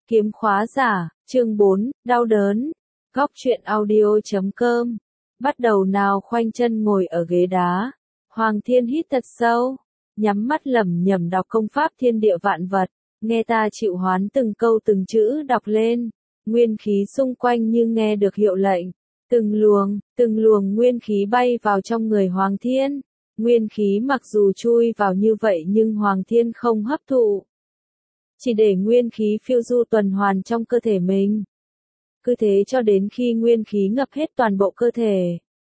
Kiếm khóa giả, chương 4, đau đớn. Góc truyện audio.com. Bắt đầu nào, khoanh chân ngồi ở ghế đá. Hoàng Thiên hít thật sâu, nhắm mắt lẩm nhẩm đọc công pháp thiên địa vạn vật, nghe ta chịu hoán từng câu từng chữ đọc lên. Nguyên khí xung quanh như nghe được hiệu lệnh, từng luồng nguyên khí bay vào trong người Hoàng Thiên. Nguyên khí mặc dù chui vào như vậy nhưng Hoàng Thiên không hấp thụ, chỉ để nguyên khí phiêu du tuần hoàn trong cơ thể mình. Cứ thế cho đến khi nguyên khí ngập hết toàn bộ cơ thể.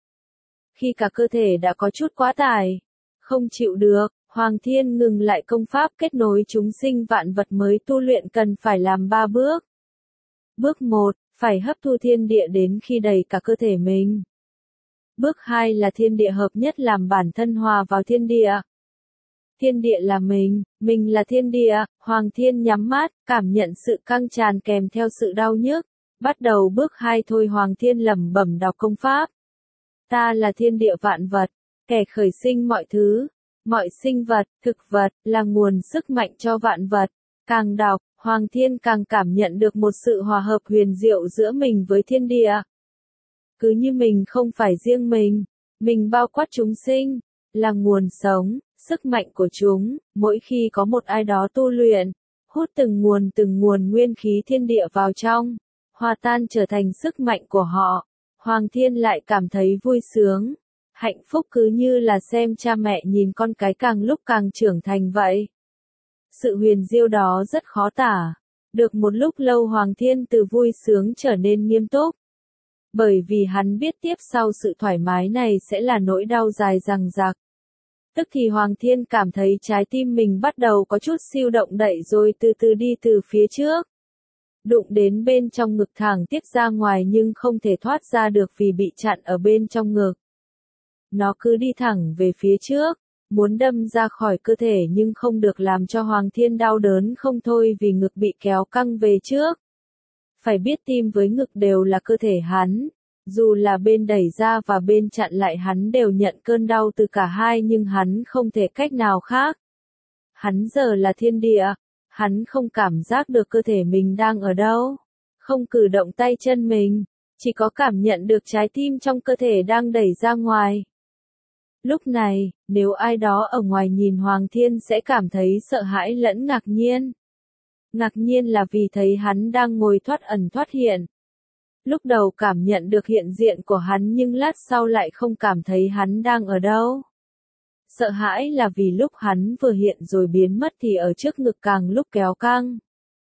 Khi cả cơ thể đã có chút quá tải, không chịu được, Hoàng Thiên ngừng lại công pháp kết nối chúng sinh vạn vật mới tu luyện cần phải làm 3 bước. Bước 1, phải hấp thu thiên địa đến khi đầy cả cơ thể mình. Bước 2 là thiên địa hợp nhất làm bản thân hòa vào thiên địa. Thiên địa là mình là thiên địa. Hoàng Thiên nhắm mắt, cảm nhận sự căng tràn kèm theo sự đau nhức. Bắt đầu bước 2 thôi, Hoàng Thiên lẩm bẩm đọc công pháp. Ta là thiên địa vạn vật, kẻ khởi sinh mọi thứ, mọi sinh vật, thực vật, là nguồn sức mạnh cho vạn vật. Càng đọc, Hoàng Thiên càng cảm nhận được một sự hòa hợp huyền diệu giữa mình với thiên địa. Cứ như mình không phải riêng mình bao quát chúng sinh, là nguồn sống, sức mạnh của chúng. Mỗi khi có một ai đó tu luyện, hút từng nguồn nguyên khí thiên địa vào trong, hòa tan trở thành sức mạnh của họ, Hoàng Thiên lại cảm thấy vui sướng, hạnh phúc, cứ như là xem cha mẹ nhìn con cái càng lúc càng trưởng thành vậy. Sự huyền diệu đó rất khó tả. Được một lúc lâu Hoàng Thiên từ vui sướng trở nên nghiêm túc. Bởi vì hắn biết tiếp sau sự thoải mái này sẽ là nỗi đau dài dằng dặc. Tức thì Hoàng Thiên cảm thấy trái tim mình bắt đầu có chút siêu động đậy rồi từ từ đi từ phía trước. Đụng đến bên trong ngực thẳng tiết ra ngoài nhưng không thể thoát ra được vì bị chặn ở bên trong ngực. Nó cứ đi thẳng về phía trước, muốn đâm ra khỏi cơ thể nhưng không được, làm cho Hoàng Thiên đau đớn không thôi vì ngực bị kéo căng về trước. Phải biết tim với ngực đều là cơ thể hắn, dù là bên đẩy ra và bên chặn lại hắn đều nhận cơn đau từ cả hai nhưng hắn không thể cách nào khác. Hắn giờ là thiên địa, hắn không cảm giác được cơ thể mình đang ở đâu, không cử động tay chân mình, chỉ có cảm nhận được trái tim trong cơ thể đang đẩy ra ngoài. Lúc này, nếu ai đó ở ngoài nhìn Hoàng Thiên sẽ cảm thấy sợ hãi lẫn ngạc nhiên. Ngạc nhiên là vì thấy hắn đang ngồi thoát ẩn thoát hiện. Lúc đầu cảm nhận được hiện diện của hắn nhưng lát sau lại không cảm thấy hắn đang ở đâu. Sợ hãi là vì lúc hắn vừa hiện rồi biến mất thì ở trước ngực càng lúc kéo căng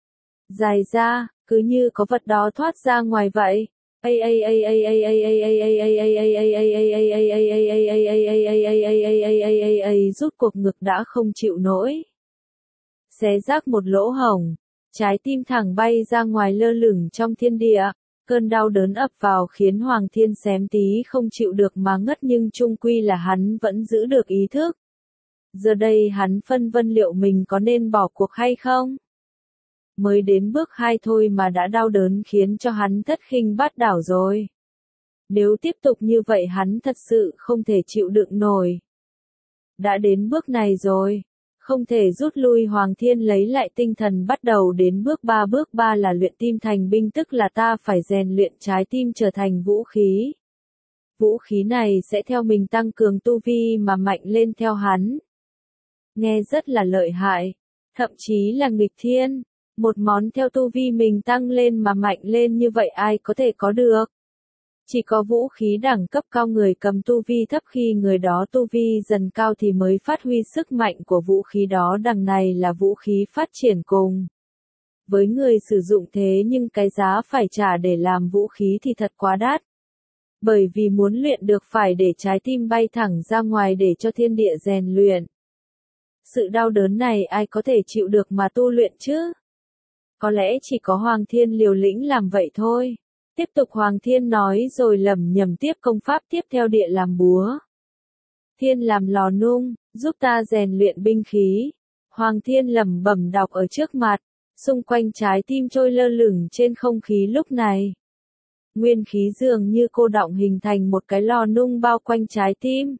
dài ra, cứ như có vật đó thoát ra ngoài vậy. Rút cuộc ngực đã không chịu nổi, xé rách một lỗ hổng, trái tim thẳng bay ra ngoài lơ lửng trong thiên địa. Cơn đau đớn ập vào khiến Hoàng Thiên xém tí không chịu được mà ngất, nhưng chung quy là hắn vẫn giữ được ý thức. Giờ đây hắn phân vân liệu mình có nên bỏ cuộc hay không. Mới đến bước 2 thôi mà đã đau đớn khiến cho hắn thất khinh bát đảo rồi. Nếu tiếp tục như vậy hắn thật sự không thể chịu đựng nổi. Đã đến bước này rồi, không thể rút lui. Hoàng Thiên lấy lại tinh thần bắt đầu đến bước 3. Bước 3 là luyện tim thành binh, tức là ta phải rèn luyện trái tim trở thành vũ khí. Vũ khí này sẽ theo mình tăng cường tu vi mà mạnh lên theo hắn. Nghe rất là lợi hại, thậm chí là nghịch thiên. Một món theo tu vi mình tăng lên mà mạnh lên như vậy ai có thể có được. Chỉ có vũ khí đẳng cấp cao, người cầm tu vi thấp khi người đó tu vi dần cao thì mới phát huy sức mạnh của vũ khí đó. Đằng này là vũ khí phát triển cùng với người sử dụng, thế nhưng cái giá phải trả để làm vũ khí thì thật quá đắt. Bởi vì muốn luyện được phải để trái tim bay thẳng ra ngoài để cho thiên địa rèn luyện. Sự đau đớn này ai có thể chịu được mà tu luyện chứ? Có lẽ chỉ có Hoàng Thiên liều lĩnh làm vậy thôi. Tiếp tục Hoàng Thiên nói rồi lẩm nhẩm tiếp công pháp tiếp theo: địa làm búa, thiên làm lò nung, giúp ta rèn luyện binh khí. Hoàng Thiên lẩm bẩm đọc ở trước mặt, xung quanh trái tim trôi lơ lửng trên không khí lúc này. Nguyên khí dường như cô đọng hình thành một cái lò nung bao quanh trái tim.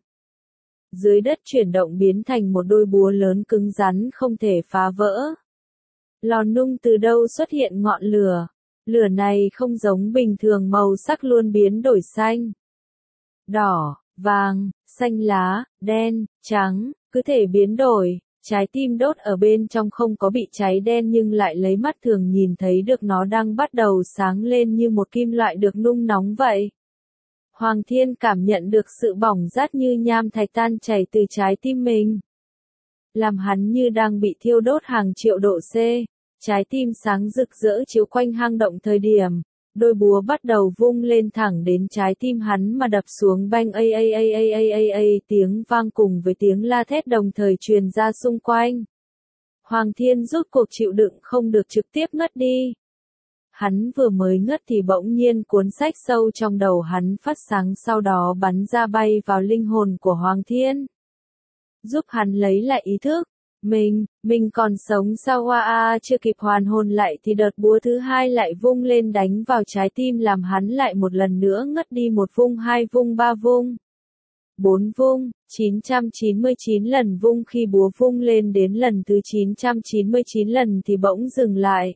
Dưới đất chuyển động biến thành một đôi búa lớn cứng rắn không thể phá vỡ. Lò nung từ đâu xuất hiện ngọn lửa. Lửa này không giống bình thường, màu sắc luôn biến đổi xanh, đỏ, vàng, xanh lá, đen, trắng, cứ thể biến đổi. Trái tim đốt ở bên trong không có bị cháy đen nhưng lại lấy mắt thường nhìn thấy được nó đang bắt đầu sáng lên như một kim loại được nung nóng vậy. Hoàng Thiên cảm nhận được sự bỏng rát như nham thạch tan chảy từ trái tim mình, làm hắn như đang bị thiêu đốt hàng triệu độ C. Trái tim sáng rực rỡ chiếu quanh hang động thời điểm, đôi búa bắt đầu vung lên thẳng đến trái tim hắn mà đập xuống, banh a a a a a a a, tiếng vang cùng với tiếng la thét đồng thời truyền ra xung quanh. Hoàng Thiên rốt cuộc chịu đựng không được trực tiếp ngất đi. Hắn vừa mới ngất thì bỗng nhiên cuốn sách sâu trong đầu hắn phát sáng, sau đó bắn ra bay vào linh hồn của Hoàng Thiên, giúp hắn lấy lại ý thức. Mình còn sống sao? Chưa kịp hoàn hồn lại thì đợt búa thứ hai lại vung lên đánh vào trái tim, làm hắn lại một lần nữa ngất đi. Một vung, hai vung, ba vung, bốn vung, 999 lần vung. Khi búa vung lên đến lần thứ 999 lần thì bỗng dừng lại.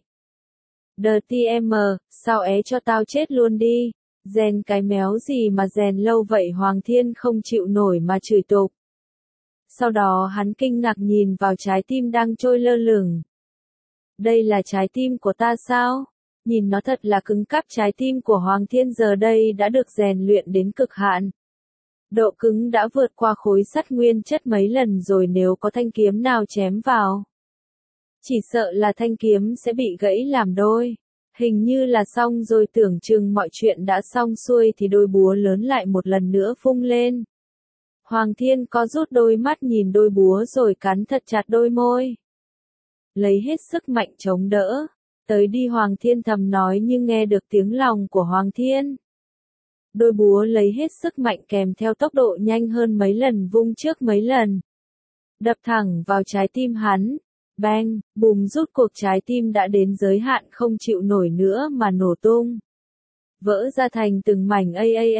DTM, sao cho tao chết luôn đi, rèn cái méo gì mà rèn lâu vậy? Hoàng Thiên không chịu nổi mà chửi tục. Sau đó hắn kinh ngạc nhìn vào trái tim đang trôi lơ lửng. Đây là trái tim của ta sao? Nhìn nó thật là cứng cáp. Trái tim của Hoàng Thiên giờ đây đã được rèn luyện đến cực hạn. Độ cứng đã vượt qua khối sắt nguyên chất mấy lần rồi, nếu có thanh kiếm nào chém vào, chỉ sợ là thanh kiếm sẽ bị gãy làm đôi. Hình như là xong rồi, tưởng chừng mọi chuyện đã xong xuôi thì đôi búa lớn lại một lần nữa vung lên. Hoàng Thiên có rút đôi mắt nhìn đôi búa rồi cắn thật chặt đôi môi, lấy hết sức mạnh chống đỡ. Tới đi, Hoàng Thiên thầm nói nhưng nghe được tiếng lòng của Hoàng Thiên. Đôi búa lấy hết sức mạnh kèm theo tốc độ nhanh hơn mấy lần vung trước mấy lần, đập thẳng vào trái tim hắn. Bang, bùm, rút cuộc trái tim đã đến giới hạn không chịu nổi nữa mà nổ tung, vỡ ra thành từng mảnh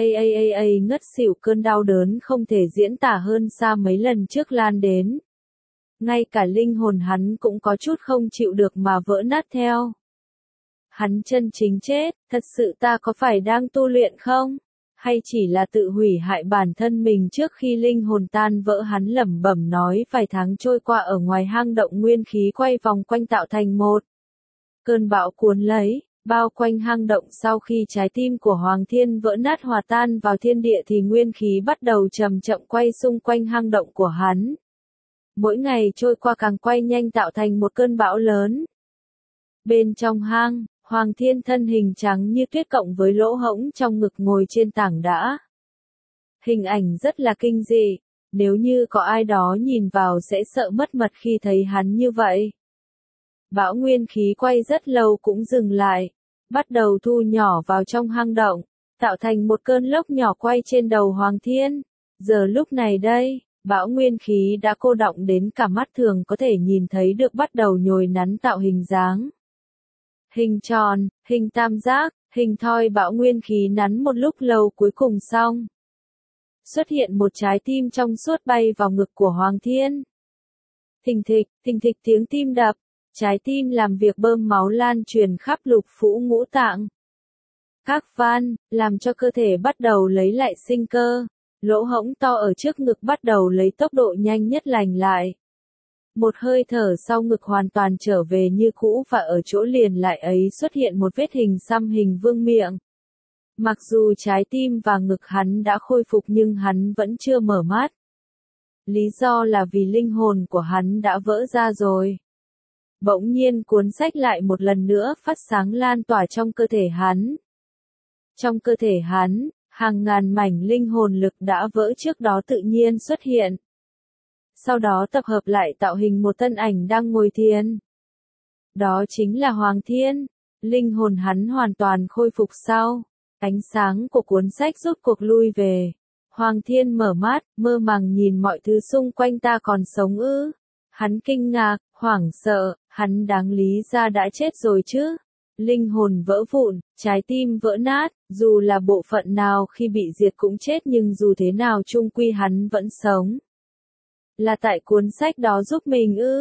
ngất xỉu. Cơn đau đớn không thể diễn tả hơn xa mấy lần trước lan đến. Ngay cả linh hồn hắn cũng có chút không chịu được mà vỡ nát theo. Hắn chân chính chết, thật sự ta có phải đang tu luyện không? Hay chỉ là tự hủy hại bản thân mình trước khi linh hồn tan vỡ? Hắn lẩm bẩm nói. Vài tháng trôi qua, ở ngoài hang động nguyên khí quay vòng quanh tạo thành một cơn bão cuốn lấy, bao quanh hang động. Sau khi trái tim của Hoàng Thiên vỡ nát hòa tan vào thiên địa thì nguyên khí bắt đầu chậm chậm quay xung quanh hang động của hắn. Mỗi ngày trôi qua càng quay nhanh tạo thành một cơn bão lớn. Bên trong hang, Hoàng Thiên thân hình trắng như tuyết cộng với lỗ hổng trong ngực ngồi trên tảng đá. Hình ảnh rất là kinh dị, nếu như có ai đó nhìn vào sẽ sợ mất mật khi thấy hắn như vậy. Bão nguyên khí quay rất lâu cũng dừng lại, bắt đầu thu nhỏ vào trong hang động, tạo thành một cơn lốc nhỏ quay trên đầu Hoàng Thiên. Giờ lúc này đây, bão nguyên khí đã cô đọng đến cả mắt thường có thể nhìn thấy được bắt đầu nhồi nắn tạo hình dáng. Hình tròn, hình tam giác, hình thoi. Bão nguyên khí nắn một lúc lâu cuối cùng xong. Xuất hiện một trái tim trong suốt bay vào ngực của Hoàng Thiên. Thình thịch tiếng tim đập, trái tim làm việc bơm máu lan truyền khắp lục phủ ngũ tạng, các van, làm cho cơ thể bắt đầu lấy lại sinh cơ. Lỗ hổng to ở trước ngực bắt đầu lấy tốc độ nhanh nhất lành lại. Một hơi thở sau, ngực hoàn toàn trở về như cũ và ở chỗ liền lại ấy xuất hiện một vết hình xăm hình vương miệng. Mặc dù trái tim và ngực hắn đã khôi phục nhưng hắn vẫn chưa mở mắt. Lý do là vì linh hồn của hắn đã vỡ ra rồi. Bỗng nhiên cuốn sách lại một lần nữa phát sáng lan tỏa trong cơ thể hắn. Trong cơ thể hắn, hàng ngàn mảnh linh hồn lực đã vỡ trước đó tự nhiên xuất hiện. Sau đó tập hợp lại tạo hình một thân ảnh đang ngồi thiền. Đó chính là Hoàng Thiên. Linh hồn hắn hoàn toàn khôi phục sau. Ánh sáng của cuốn sách rốt cuộc lui về. Hoàng Thiên mở mắt, mơ màng nhìn mọi thứ xung quanh. Ta còn sống ư? Hắn kinh ngạc, hoảng sợ, hắn đáng lý ra đã chết rồi chứ. Linh hồn vỡ vụn, trái tim vỡ nát, dù là bộ phận nào khi bị diệt cũng chết nhưng dù thế nào chung quy hắn vẫn sống. Là tại cuốn sách đó giúp mình ư?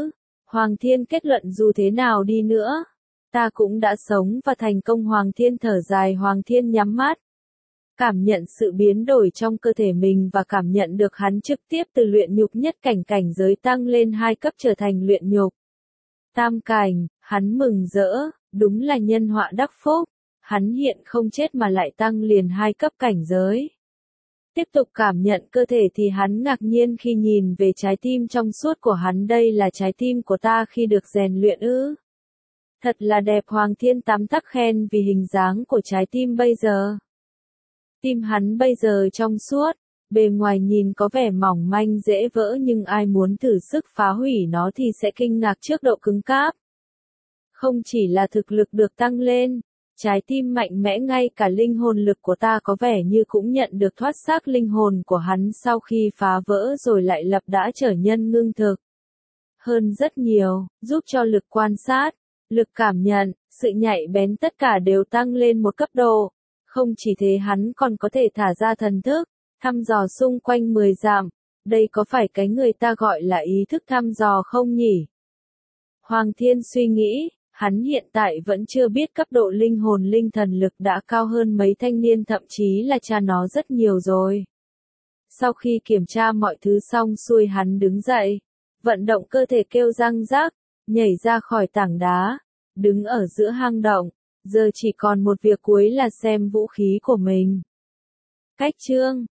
Hoàng Thiên kết luận dù thế nào đi nữa, ta cũng đã sống và thành công. Hoàng Thiên thở dài. Hoàng Thiên nhắm mắt, cảm nhận sự biến đổi trong cơ thể mình và cảm nhận được hắn trực tiếp từ luyện nhục nhất cảnh cảnh giới tăng lên 2 cấp trở thành luyện nhục tam cảnh. Hắn mừng rỡ, đúng là nhân họa đắc phúc, hắn hiện không chết mà lại tăng liền 2 cấp cảnh giới. Tiếp tục cảm nhận cơ thể thì hắn ngạc nhiên khi nhìn về trái tim trong suốt của hắn. Đây là trái tim của ta khi được rèn luyện ư? Thật là đẹp. Hoàng Thiên tắm tắc khen vì hình dáng của trái tim bây giờ. Tim hắn bây giờ trong suốt, bề ngoài nhìn có vẻ mỏng manh dễ vỡ nhưng ai muốn thử sức phá hủy nó thì sẽ kinh ngạc trước độ cứng cáp. Không chỉ là thực lực được tăng lên, trái tim mạnh mẽ, ngay cả linh hồn lực của ta có vẻ như cũng nhận được thoát xác. Linh hồn của hắn sau khi phá vỡ rồi lại lập đã trở nhân ngưng thực hơn rất nhiều, giúp cho lực quan sát, lực cảm nhận, sự nhạy bén tất cả đều tăng lên một cấp độ. Không chỉ thế, hắn còn có thể thả ra thần thức, thăm dò xung quanh 10 dặm. Đây có phải cái người ta gọi là ý thức thăm dò không nhỉ? Hoàng Thiên suy nghĩ, hắn hiện tại vẫn chưa biết cấp độ linh hồn linh thần lực đã cao hơn mấy thanh niên, thậm chí là cha nó rất nhiều rồi. Sau khi kiểm tra mọi thứ xong xuôi, hắn đứng dậy, vận động cơ thể kêu răng rắc, nhảy ra khỏi tảng đá, đứng ở giữa hang động. Giờ chỉ còn một việc cuối là xem vũ khí của mình. Cách chương